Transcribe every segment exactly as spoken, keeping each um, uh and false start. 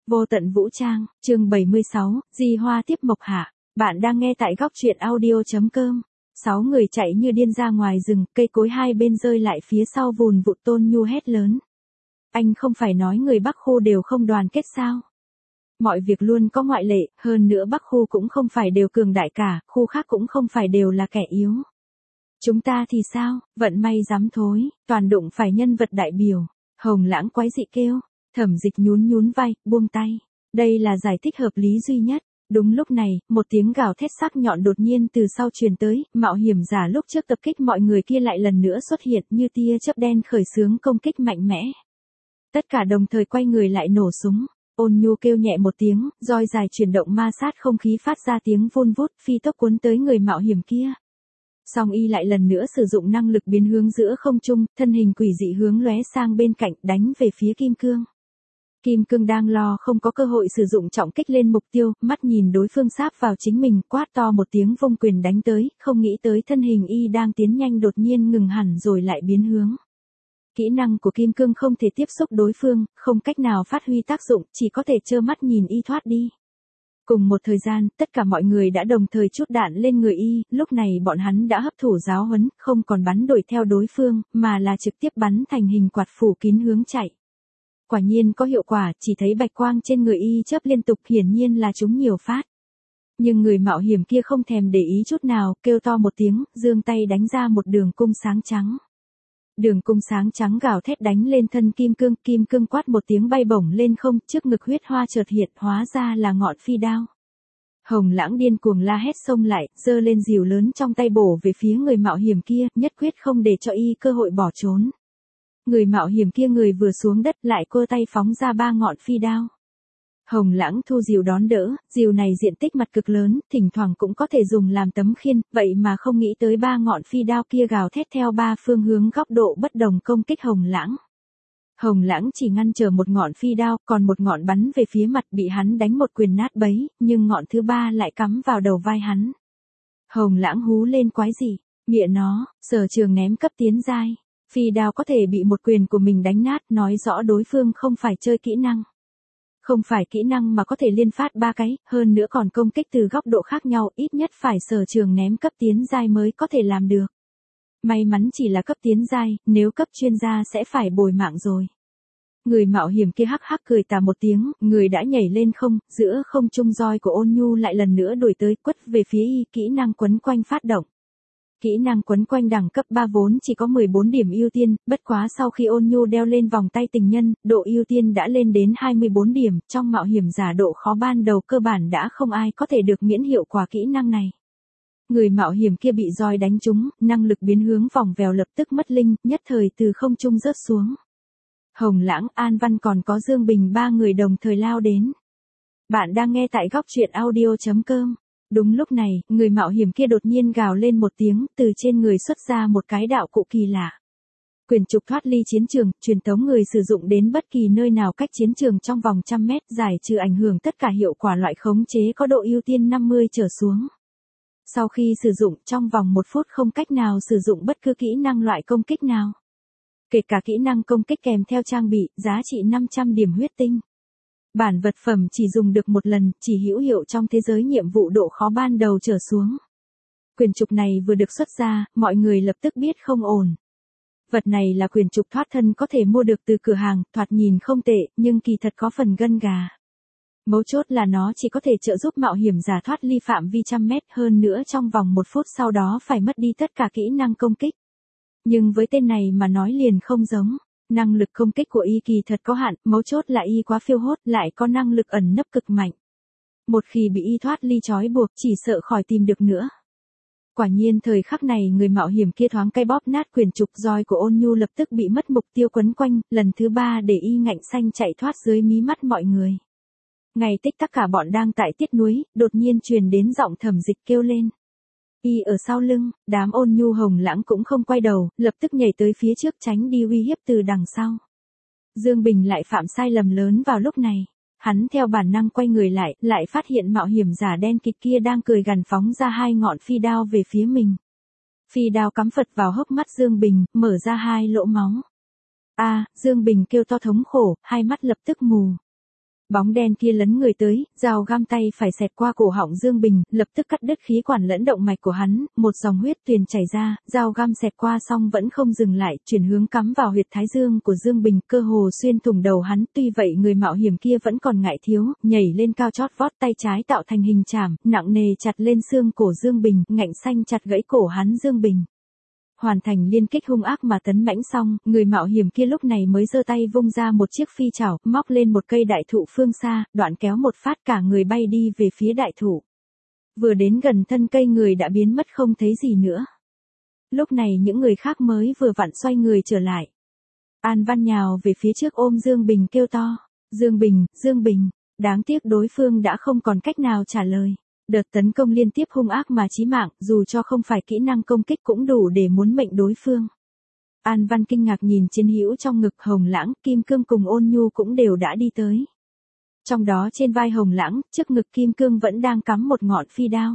Vô tận vũ trang, chương bảy mươi sáu, Di Hoa tiếp mộc hạ. Bạn đang nghe tại góc truyện audio.com. Sáu người chạy như điên ra ngoài rừng, cây cối hai bên rơi lại phía sau vùn vụt. Tôn Nhu hét lớn. Anh không phải nói người Bắc Khu đều không đoàn kết sao? Mọi việc luôn có ngoại lệ, hơn nữa Bắc Khu cũng không phải đều cường đại cả, khu khác cũng không phải đều là kẻ yếu. Chúng ta thì sao, vận may dám thối, toàn đụng phải nhân vật đại biểu. Hồng Lãng quái dị kêu. Thẩm Dịch nhún nhún vai, buông tay. Đây là giải thích hợp lý duy nhất. Đúng lúc này, một tiếng gào thét sắc nhọn đột nhiên từ sau truyền tới, mạo hiểm giả lúc trước tập kích mọi người kia lại lần nữa xuất hiện như tia chớp đen khởi xướng công kích mạnh mẽ. Tất cả đồng thời quay người lại nổ súng. Ôn Nhu kêu nhẹ một tiếng, roi dài chuyển động ma sát không khí phát ra tiếng vun vút, phi tốc cuốn tới người mạo hiểm kia. Song y lại lần nữa sử dụng năng lực biến hướng giữa không trung, thân hình quỷ dị hướng lóe sang bên cạnh, đánh về phía Kim Cương. Kim Cương đang lo không có cơ hội sử dụng trọng kích lên mục tiêu, mắt nhìn đối phương sáp vào chính mình, quát to một tiếng vung quyền đánh tới, không nghĩ tới thân hình y đang tiến nhanh đột nhiên ngừng hẳn rồi lại biến hướng. Kỹ năng của Kim Cương không thể tiếp xúc đối phương, không cách nào phát huy tác dụng, chỉ có thể trơ mắt nhìn y thoát đi. Cùng một thời gian, tất cả mọi người đã đồng thời trút đạn lên người y, lúc này bọn hắn đã hấp thụ giáo huấn, không còn bắn đuổi theo đối phương, mà là trực tiếp bắn thành hình quạt phủ kín hướng chạy. Quả nhiên có hiệu quả, chỉ thấy bạch quang trên người y chớp liên tục, hiển nhiên là chúng nhiều phát. Nhưng người mạo hiểm kia không thèm để ý chút nào, kêu to một tiếng, giương tay đánh ra một đường cung sáng trắng. Đường cung sáng trắng gào thét đánh lên thân Kim Cương, Kim Cương quát một tiếng bay bổng lên không, trước ngực huyết hoa chợt hiện, hóa ra là ngọn phi đao. Hồng Lãng điên cuồng la hét xông lại, giơ lên rìu lớn trong tay bổ về phía người mạo hiểm kia, nhất quyết không để cho y cơ hội bỏ trốn. Người mạo hiểm kia người vừa xuống đất lại cơ tay phóng ra ba ngọn phi đao. Hồng Lãng thu rìu đón đỡ, rìu này diện tích mặt cực lớn, thỉnh thoảng cũng có thể dùng làm tấm khiên, vậy mà không nghĩ tới ba ngọn phi đao kia gào thét theo ba phương hướng góc độ bất đồng công kích Hồng Lãng. Hồng Lãng chỉ ngăn trở một ngọn phi đao, còn một ngọn bắn về phía mặt bị hắn đánh một quyền nát bấy, nhưng ngọn thứ ba lại cắm vào đầu vai hắn. Hồng Lãng hú lên quái gì, mịa nó, Sở Trường ném cấp tiến giai. Phi đao có thể bị một quyền của mình đánh nát, nói rõ đối phương không phải chơi kỹ năng. Không phải kỹ năng mà có thể liên phát ba cái, hơn nữa còn công kích từ góc độ khác nhau, ít nhất phải Sở Trường ném cấp tiến giai mới có thể làm được. May mắn chỉ là cấp tiến giai, nếu cấp chuyên gia sẽ phải bồi mạng rồi. Người mạo hiểm kia hắc hắc cười tà một tiếng, người đã nhảy lên không, giữa không trung roi của Ôn Nhu lại lần nữa đuổi tới, quất về phía y, kỹ năng quấn quanh phát động. Kỹ năng quấn quanh đẳng cấp ba vốn chỉ có mười bốn điểm ưu tiên, bất quá sau khi Ôn Nhu đeo lên vòng tay tình nhân, độ ưu tiên đã lên đến hai mươi bốn điểm, trong mạo hiểm giả độ khó ban đầu cơ bản đã không ai có thể được miễn hiệu quả kỹ năng này. Người mạo hiểm kia bị roi đánh trúng, năng lực biến hướng vòng vèo lập tức mất linh, nhất thời từ không trung rớt xuống. Hồng Lãng, An Văn còn có Dương Bình ba người đồng thời lao đến. Bạn đang nghe tại góc truyện audio.com. Đúng lúc này, người mạo hiểm kia đột nhiên gào lên một tiếng, từ trên người xuất ra một cái đạo cụ kỳ lạ. Quyền trục thoát ly chiến trường, truyền tống người sử dụng đến bất kỳ nơi nào cách chiến trường trong vòng trăm mét, giải trừ ảnh hưởng tất cả hiệu quả loại khống chế có độ ưu tiên năm mươi trở xuống. Sau khi sử dụng, trong vòng một phút không cách nào sử dụng bất cứ kỹ năng loại công kích nào. Kể cả kỹ năng công kích kèm theo trang bị, giá trị năm trăm điểm huyết tinh. Bản vật phẩm chỉ dùng được một lần, chỉ hữu hiệu trong thế giới nhiệm vụ độ khó ban đầu trở xuống. Quyền trục này vừa được xuất ra, mọi người lập tức biết không ổn. Vật này là quyền trục thoát thân có thể mua được từ cửa hàng, thoạt nhìn không tệ, nhưng kỳ thật có phần gân gà. Mấu chốt là nó chỉ có thể trợ giúp mạo hiểm giả thoát ly phạm vi trăm mét, hơn nữa trong vòng một phút sau đó phải mất đi tất cả kỹ năng công kích. Nhưng với tên này mà nói liền không giống. Năng lực công kích của y kỳ thật có hạn, mấu chốt là y quá phiêu hốt, lại có năng lực ẩn nấp cực mạnh. Một khi bị y thoát ly trói buộc, chỉ sợ khỏi tìm được nữa. Quả nhiên thời khắc này người mạo hiểm kia thoáng cái bóp nát quyền trục, roi của Ôn Nhu lập tức bị mất mục tiêu quấn quanh, lần thứ ba để y ngạnh xanh chạy thoát dưới mí mắt mọi người. Ngày tích tắc cả bọn đang tại tiết núi, đột nhiên truyền đến giọng Thẩm Dịch kêu lên. Y ở sau lưng, đám Ôn Nhu Hồng Lãng cũng không quay đầu, lập tức nhảy tới phía trước tránh đi uy hiếp từ đằng sau. Dương Bình lại phạm sai lầm lớn vào lúc này. Hắn theo bản năng quay người lại, lại phát hiện mạo hiểm giả đen kịt kia đang cười gằn phóng ra hai ngọn phi đao về phía mình. Phi đao cắm phật vào hốc mắt Dương Bình, mở ra hai lỗ máu. A, Dương Bình kêu to thống khổ, hai mắt lập tức mù. Bóng đen kia lấn người tới, dao găm tay phải xẹt qua cổ họng Dương Bình, lập tức cắt đứt khí quản lẫn động mạch của hắn, một dòng huyết tuyền chảy ra, dao găm xẹt qua xong vẫn không dừng lại, chuyển hướng cắm vào huyệt thái dương của Dương Bình, cơ hồ xuyên thủng đầu hắn. Tuy vậy người mạo hiểm kia vẫn còn ngại thiếu, nhảy lên cao chót vót, tay trái tạo thành hình chảm, nặng nề chặt lên xương cổ Dương Bình, ngạnh xanh chặt gãy cổ hắn Dương Bình. Hoàn thành liên kích hung ác mà tấn mãnh xong, người mạo hiểm kia lúc này mới giơ tay vung ra một chiếc phi chảo, móc lên một cây đại thụ phương xa, đoạn kéo một phát cả người bay đi về phía đại thụ. Vừa đến gần thân cây người đã biến mất không thấy gì nữa. Lúc này những người khác mới vừa vặn xoay người trở lại. An Văn nhào về phía trước ôm Dương Bình kêu to. Dương Bình, Dương Bình, đáng tiếc đối phương đã không còn cách nào trả lời. Đợt tấn công liên tiếp hung ác mà chí mạng, dù cho không phải kỹ năng công kích cũng đủ để muốn mệnh đối phương. An Văn kinh ngạc nhìn chiến hữu trong ngực. Hồng Lãng, Kim Cương cùng Ôn Nhu cũng đều đã đi tới. Trong đó trên vai Hồng Lãng, trước ngực Kim Cương vẫn đang cắm một ngọn phi đao.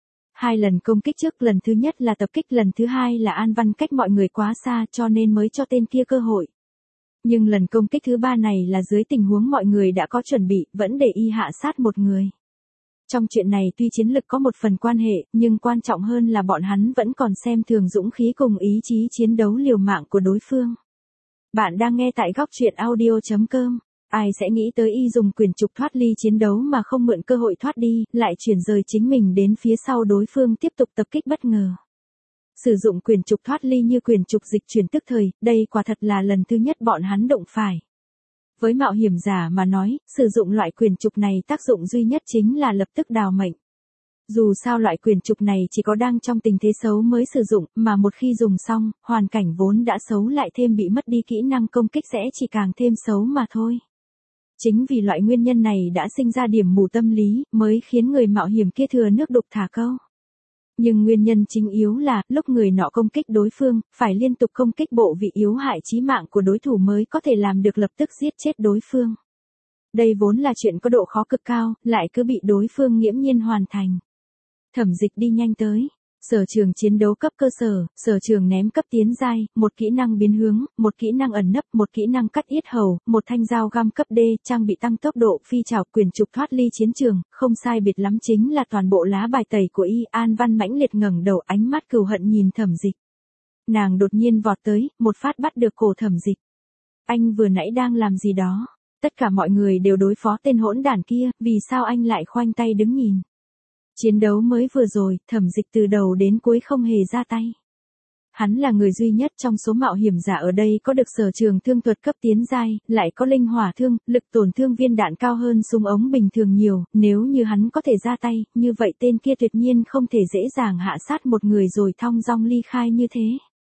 Hai lần công kích trước, lần thứ nhất là tập kích, lần thứ hai là An Văn cách mọi người quá xa cho nên mới cho tên kia cơ hội. Nhưng lần công kích thứ ba này là dưới tình huống mọi người đã có chuẩn bị, vẫn để y hạ sát một người. Trong chuyện này tuy chiến lực có một phần quan hệ, nhưng quan trọng hơn là bọn hắn vẫn còn xem thường dũng khí cùng ý chí chiến đấu liều mạng của đối phương. Bạn đang nghe tại góc truyện audio chấm com. Ai sẽ nghĩ tới y dùng quyền trục thoát ly chiến đấu mà không mượn cơ hội thoát đi, lại chuyển rời chính mình đến phía sau đối phương tiếp tục tập kích bất ngờ. Sử dụng quyền trục thoát ly như quyền trục dịch chuyển tức thời, đây quả thật là lần thứ nhất bọn hắn đụng phải. Với mạo hiểm giả mà nói, sử dụng loại quyền trục này tác dụng duy nhất chính là lập tức đào mệnh. Dù sao loại quyền trục này chỉ có đang trong tình thế xấu mới sử dụng, mà một khi dùng xong, hoàn cảnh vốn đã xấu lại thêm bị mất đi kỹ năng công kích sẽ chỉ càng thêm xấu mà thôi. Chính vì loại nguyên nhân này đã sinh ra điểm mù tâm lý, mới khiến người mạo hiểm kia thừa nước đục thả câu. Nhưng nguyên nhân chính yếu là, lúc người nọ công kích đối phương, phải liên tục công kích bộ vị yếu hại chí mạng của đối thủ mới có thể làm được lập tức giết chết đối phương. Đây vốn là chuyện có độ khó cực cao, lại cứ bị đối phương nghiễm nhiên hoàn thành. Thẩm Dịch đi nhanh tới. Sở trường chiến đấu cấp cơ sở, sở trường ném cấp tiến giai, một kỹ năng biến hướng, một kỹ năng ẩn nấp, một kỹ năng cắt yết hầu, một thanh dao găm cấp D, trang bị tăng tốc độ, phi trảo, quyền trục thoát ly chiến trường, không sai biệt lắm chính là toàn bộ lá bài tẩy của y. An Văn mãnh liệt ngẩng đầu, ánh mắt cừu hận nhìn Thẩm Dịch. Nàng đột nhiên vọt tới, một phát bắt được cổ Thẩm Dịch. Anh vừa nãy đang làm gì đó? Tất cả mọi người đều đối phó tên hỗn đản kia, vì sao anh lại khoanh tay đứng nhìn? Chiến đấu mới vừa rồi, Thẩm Dịch từ đầu đến cuối không hề ra tay. Hắn là người duy nhất trong số mạo hiểm giả ở đây có được sở trường thương thuật cấp tiến giai, lại có linh hỏa thương, lực tổn thương viên đạn cao hơn súng ống bình thường nhiều, nếu như hắn có thể ra tay, như vậy tên kia tuyệt nhiên không thể dễ dàng hạ sát một người rồi thong dong ly khai như thế.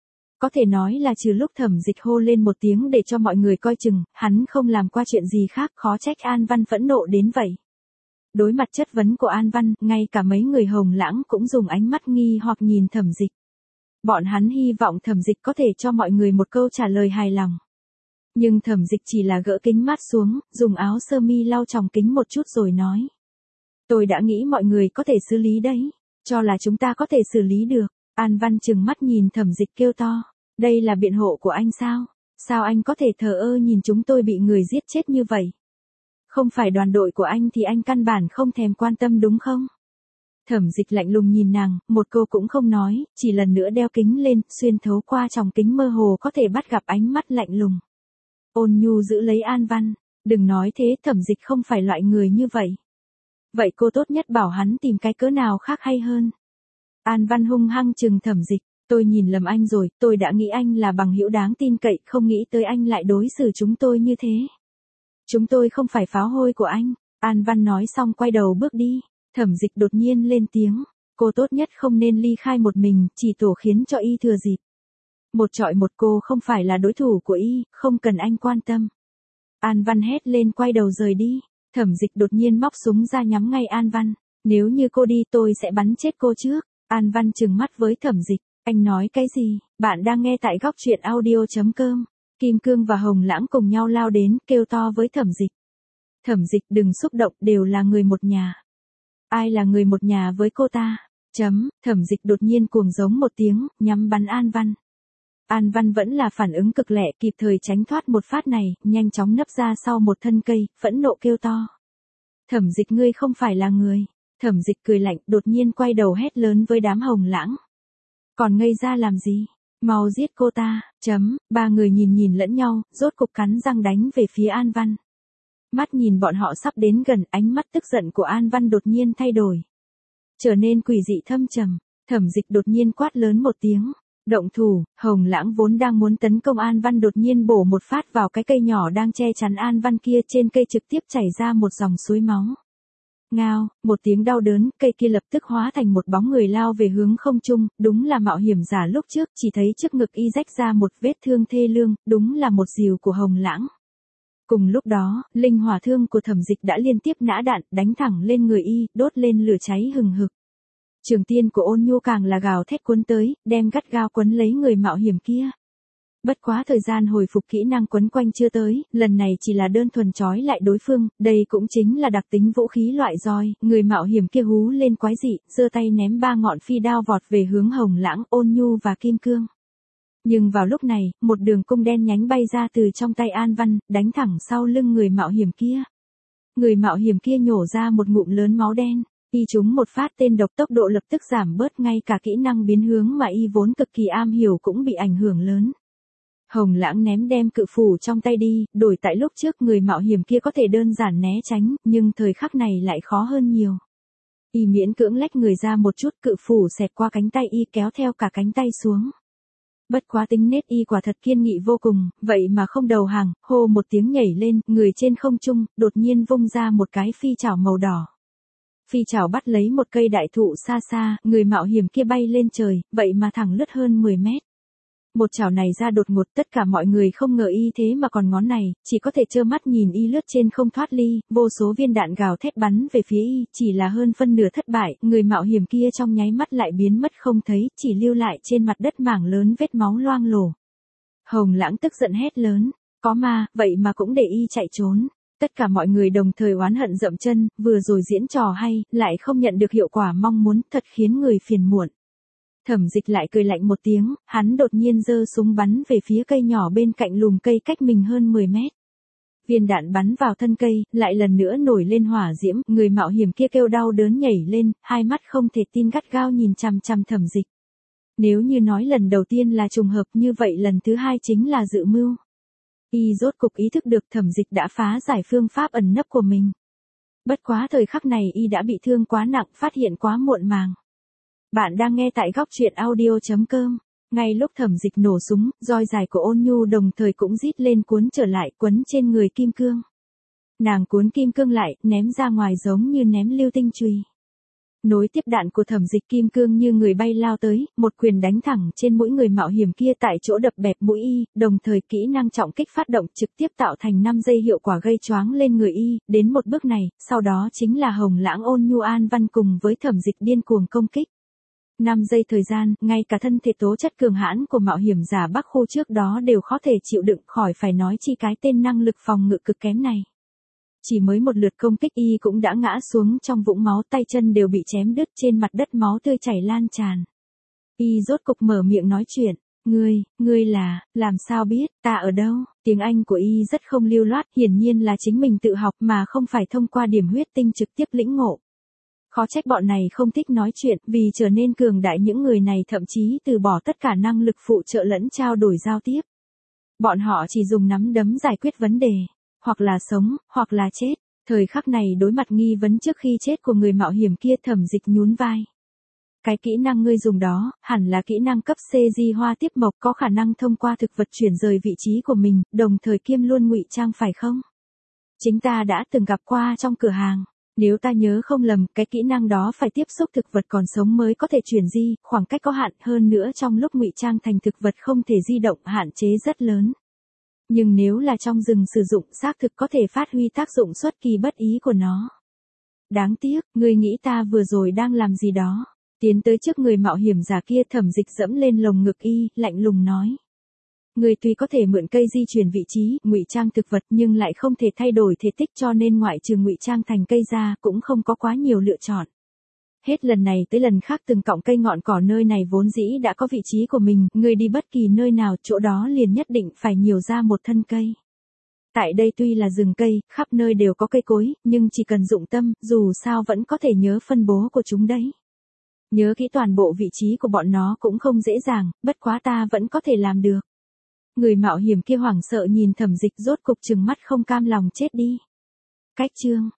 Có thể nói là trừ lúc Thẩm Dịch hô lên một tiếng để cho mọi người coi chừng, hắn không làm qua chuyện gì khác, khó trách An Văn phẫn nộ đến vậy. Đối mặt chất vấn của An Văn, ngay cả mấy người Hồng Lãng cũng dùng ánh mắt nghi hoặc nhìn Thẩm Dịch. Bọn hắn hy vọng Thẩm Dịch có thể cho mọi người một câu trả lời hài lòng. Nhưng Thẩm Dịch chỉ là gỡ kính mát xuống, dùng áo sơ mi lau tròng kính một chút rồi nói. Tôi đã nghĩ mọi người có thể xử lý đấy, cho là chúng ta có thể xử lý được. An Văn trừng mắt nhìn Thẩm Dịch kêu to. Đây là biện hộ của anh sao? Sao anh có thể thờ ơ nhìn chúng tôi bị người giết chết như vậy? Không phải đoàn đội của anh thì anh căn bản không thèm quan tâm đúng không? Thẩm Dịch lạnh lùng nhìn nàng, một câu cũng không nói, chỉ lần nữa đeo kính lên, xuyên thấu qua tròng kính mơ hồ có thể bắt gặp ánh mắt lạnh lùng. Ôn Nhu giữ lấy An Văn, đừng nói thế, Thẩm Dịch không phải loại người như vậy. Vậy cô tốt nhất bảo hắn tìm cái cớ nào khác hay hơn. An Văn hung hăng trừng Thẩm Dịch, tôi nhìn lầm anh rồi, tôi đã nghĩ anh là bằng hữu đáng tin cậy, không nghĩ tới anh lại đối xử chúng tôi như thế. Chúng tôi không phải pháo hôi của anh. An Văn nói xong quay đầu bước đi. Thẩm Dịch đột nhiên lên tiếng. Cô tốt nhất không nên ly khai một mình, chỉ tổ khiến cho y thừa dịp. Một trọi một cô không phải là đối thủ của y, không cần anh quan tâm. An Văn hét lên quay đầu rời đi. Thẩm Dịch đột nhiên móc súng ra nhắm ngay An Văn. Nếu như cô đi tôi sẽ bắn chết cô trước. An Văn trừng mắt với Thẩm Dịch. Anh nói cái gì? Bạn đang nghe tại góc truyện audio chấm com. Kim Cương và Hồng Lãng cùng nhau lao đến, kêu to với Thẩm Dịch. Thẩm Dịch đừng xúc động, đều là người một nhà. Ai là người một nhà với cô ta? Chấm, Thẩm Dịch đột nhiên cuồng giống một tiếng, nhắm bắn An Văn. An Văn vẫn là phản ứng cực lẹ, kịp thời tránh thoát một phát này, nhanh chóng nấp ra sau một thân cây, phẫn nộ kêu to. Thẩm Dịch, ngươi không phải là người. Thẩm Dịch cười lạnh, đột nhiên quay đầu hét lớn với đám Hồng Lãng. Còn ngây ra làm gì? Mau giết cô ta, chấm, ba người nhìn nhìn lẫn nhau, rốt cục cắn răng đánh về phía An Văn. Mắt nhìn bọn họ sắp đến gần, ánh mắt tức giận của An Văn đột nhiên thay đổi. Trở nên quỷ dị thâm trầm, Thẩm Dịch đột nhiên quát lớn một tiếng. Động thủ, Hồng Lãng vốn đang muốn tấn công An Văn đột nhiên bổ một phát vào cái cây nhỏ đang che chắn An Văn kia, trên cây trực tiếp chảy ra một dòng suối máu. Ngao, một tiếng đau đớn, cây kia lập tức hóa thành một bóng người lao về hướng không trung, đúng là mạo hiểm giả lúc trước, chỉ thấy trước ngực y rách ra một vết thương thê lương, đúng là một rìu của Hồng Lãng. Cùng lúc đó, linh hỏa thương của Thẩm Dịch đã liên tiếp nã đạn, đánh thẳng lên người y, đốt lên lửa cháy hừng hực. Trường tiên của Ôn Nhu càng là gào thét cuốn tới, đem gắt gao quấn lấy người mạo hiểm kia. Bất quá thời gian hồi phục kỹ năng quấn quanh chưa tới, lần này chỉ là đơn thuần trói lại đối phương, đây cũng chính là đặc tính vũ khí loại roi, người mạo hiểm kia hú lên quái dị, giơ tay ném ba ngọn phi đao vọt về hướng Hồng Lãng, Ôn Nhu và Kim Cương. Nhưng vào lúc này, một đường cung đen nhánh bay ra từ trong tay An Văn, đánh thẳng sau lưng người mạo hiểm kia. Người mạo hiểm kia nhổ ra một ngụm lớn máu đen. Y trúng một phát tên độc, tốc độ lập tức giảm bớt, ngay cả kỹ năng biến hướng mà y vốn cực kỳ am hiểu cũng bị ảnh hưởng lớn. Hồng Lãng ném đem cự phủ trong tay đi, đổi tại lúc trước người mạo hiểm kia có thể đơn giản né tránh, nhưng thời khắc này lại khó hơn nhiều. Y miễn cưỡng lách người ra một chút, cự phủ xẹt qua cánh tay y kéo theo cả cánh tay xuống. Bất quá tính nết y quả thật kiên nghị vô cùng, vậy mà không đầu hàng, hô một tiếng nhảy lên, người trên không trung, đột nhiên vung ra một cái phi chảo màu đỏ. Phi chảo bắt lấy một cây đại thụ xa xa, người mạo hiểm kia bay lên trời, vậy mà thẳng lướt hơn mười mét. Một chảo này ra đột ngột, tất cả mọi người không ngờ y thế mà còn ngón này, chỉ có thể trơ mắt nhìn y lướt trên không thoát ly, vô số viên đạn gào thét bắn về phía y, chỉ là hơn phân nửa thất bại, người mạo hiểm kia trong nháy mắt lại biến mất không thấy, chỉ lưu lại trên mặt đất mảng lớn vết máu loang lổ. Hồng Lãng tức giận hét lớn, có ma, vậy mà cũng để y chạy trốn. Tất cả mọi người đồng thời oán hận dậm chân, vừa rồi diễn trò hay, lại không nhận được hiệu quả mong muốn, thật khiến người phiền muộn. Thẩm Dịch lại cười lạnh một tiếng, hắn đột nhiên giơ súng bắn về phía cây nhỏ bên cạnh lùm cây cách mình hơn mười mét. Viên đạn bắn vào thân cây, lại lần nữa nổi lên hỏa diễm, người mạo hiểm kia kêu đau đớn nhảy lên, hai mắt không thể tin gắt gao nhìn chằm chằm Thẩm Dịch. Nếu như nói lần đầu tiên là trùng hợp, như vậy lần thứ hai chính là dự mưu. Y rốt cục ý thức được Thẩm Dịch đã phá giải phương pháp ẩn nấp của mình. Bất quá thời khắc này y đã bị thương quá nặng, phát hiện quá muộn màng. Bạn đang nghe tại góc truyện audio chấm com. Ngay lúc Thẩm Dịch nổ súng, roi dài của Ôn Nhu đồng thời cũng rít lên cuốn trở lại, quấn trên người Kim Cương. Nàng cuốn Kim Cương lại, ném ra ngoài giống như ném lưu tinh chùy. Nối tiếp đạn của Thẩm Dịch, Kim Cương như người bay lao tới, một quyền đánh thẳng trên mũi người mạo hiểm kia, tại chỗ đập bẹp mũi y, đồng thời kỹ năng trọng kích phát động trực tiếp tạo thành năm giây hiệu quả gây choáng lên người y, đến một bước này, sau đó chính là Hồng Lãng, Ôn Nhu, An Văn cùng với Thẩm Dịch điên cuồng công kích. năm giây thời gian, ngay cả thân thể tố chất cường hãn của mạo hiểm giả Bắc Khu trước đó đều khó thể chịu đựng, khỏi phải nói chi cái tên năng lực phòng ngự cực kém này. Chỉ mới một lượt công kích y cũng đã ngã xuống trong vũng máu, tay chân đều bị chém đứt, trên mặt đất máu tươi chảy lan tràn. Y rốt cục mở miệng nói chuyện, ngươi, ngươi là, làm sao biết, ta ở đâu, tiếng Anh của y rất không lưu loát, hiển nhiên là chính mình tự học mà không phải thông qua điểm huyết tinh trực tiếp lĩnh ngộ. Khó trách bọn này không thích nói chuyện, vì trở nên cường đại những người này thậm chí từ bỏ tất cả năng lực phụ trợ lẫn trao đổi giao tiếp. Bọn họ chỉ dùng nắm đấm giải quyết vấn đề, hoặc là sống, hoặc là chết. Thời khắc này đối mặt nghi vấn trước khi chết của người mạo hiểm kia, Thẩm Dịch nhún vai. Cái kỹ năng ngươi dùng đó, hẳn là kỹ năng cấp C di hoa tiếp mộc, có khả năng thông qua thực vật chuyển rời vị trí của mình, đồng thời kiêm luôn ngụy trang phải không? Chính ta đã từng gặp qua trong cửa hàng. Nếu ta nhớ không lầm, cái kỹ năng đó phải tiếp xúc thực vật còn sống mới có thể chuyển di, khoảng cách có hạn, hơn nữa trong lúc ngụy trang thành thực vật không thể di động, hạn chế rất lớn. Nhưng nếu là trong rừng sử dụng, xác thực có thể phát huy tác dụng xuất kỳ bất ý của nó. Đáng tiếc, ngươi nghĩ ta vừa rồi đang làm gì đó? Tiến tới trước người mạo hiểm giả kia, Thẩm Dịch dẫm lên lồng ngực y, lạnh lùng nói. Ngươi tuy có thể mượn cây di chuyển vị trí, ngụy trang thực vật, nhưng lại không thể thay đổi thể tích, cho nên ngoại trừ ngụy trang thành cây ra, cũng không có quá nhiều lựa chọn. Hết lần này tới lần khác từng cọng cây ngọn cỏ nơi này vốn dĩ đã có vị trí của mình, người đi bất kỳ nơi nào chỗ đó liền nhất định phải nhiều ra một thân cây. Tại đây tuy là rừng cây, khắp nơi đều có cây cối, nhưng chỉ cần dụng tâm, dù sao vẫn có thể nhớ phân bố của chúng đấy. Nhớ kỹ toàn bộ vị trí của bọn nó cũng không dễ dàng, bất quá ta vẫn có thể làm được. Người mạo hiểm kia hoảng sợ nhìn Thẩm Dịch rốt cục trừng mắt không cam lòng chết đi. Cách chương